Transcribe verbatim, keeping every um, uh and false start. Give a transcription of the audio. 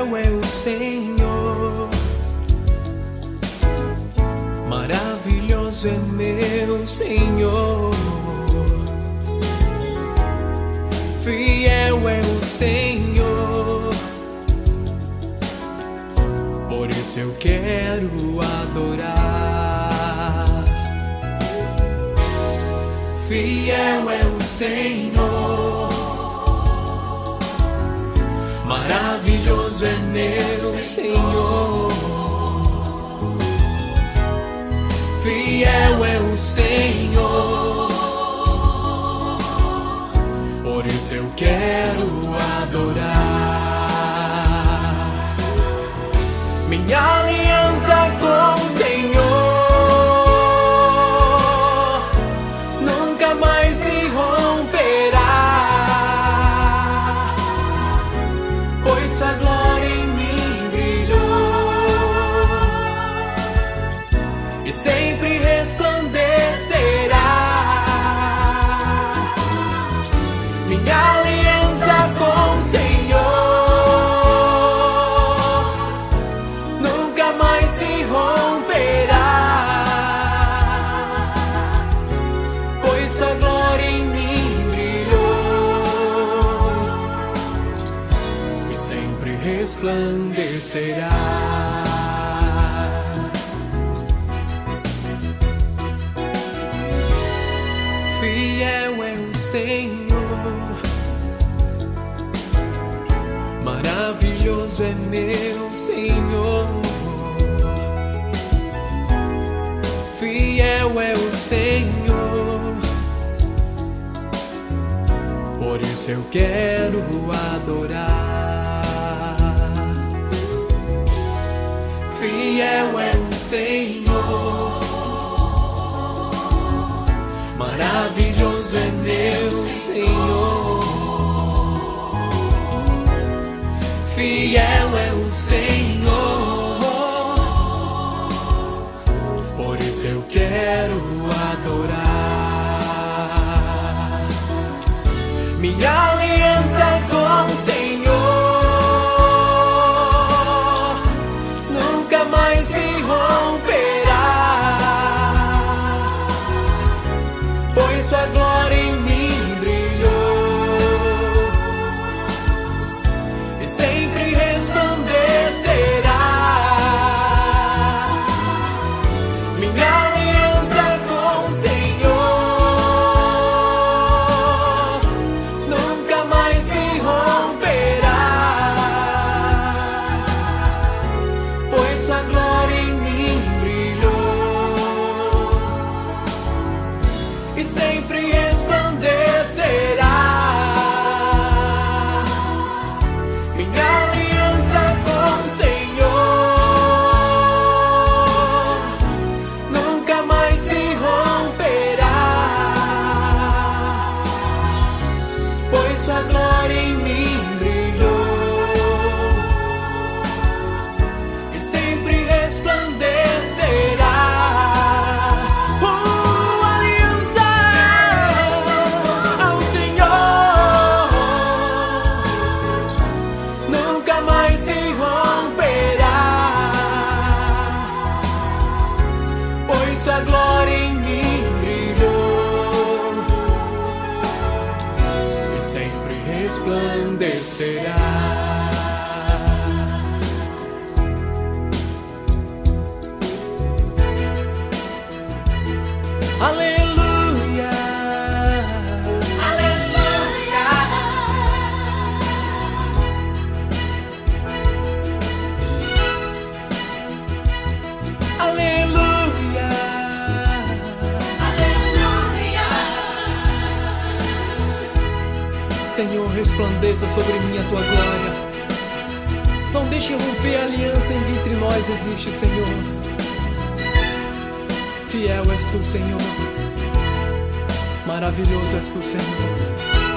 Fiel é o Senhor, maravilhoso é meu Senhor. Fiel é o Senhor, por isso eu quero adorar. Fiel é o Senhor, maravilhoso é meu Senhor. Fiel é o Senhor, por isso eu quero adorar. Minha aliança com o Senhor nunca mais se romperá, pois sua glória em mim brilhou e sempre resplandecerá. Minha aliança com o Senhor nunca mais se romperá, pois sua glória em mim brilhou e sempre resplandecerá. Fiel é o Senhor, maravilhoso é meu Senhor. Fiel é o Senhor, por isso eu quero adorar. Fiel é o Senhor, maravilhoso é meu Senhor. Fiel é o Senhor, por isso eu quero adorar. Minha aliança com o Senhor nunca mais se romperá, pois sua glória em mim brilhou e sempre resplandecerá. Minha aliança com o Senhor nunca mais se romperá, pois sua glória em mim brilhou e sempre resplandecerá. Minha aliança com o Senhor nunca mais se romperá, pois sua glória em mim brilhou e sempre resplandecerá. Sua glória em mim brilhou e sempre resplandecerá. Aleluia, aleluia. Aleluia, Senhor, resplandeça sobre mim a tua glória. Não deixe romper a aliança em que entre nós existe, Senhor. Fiel és tu, Senhor. Maravilhoso és tu, Senhor.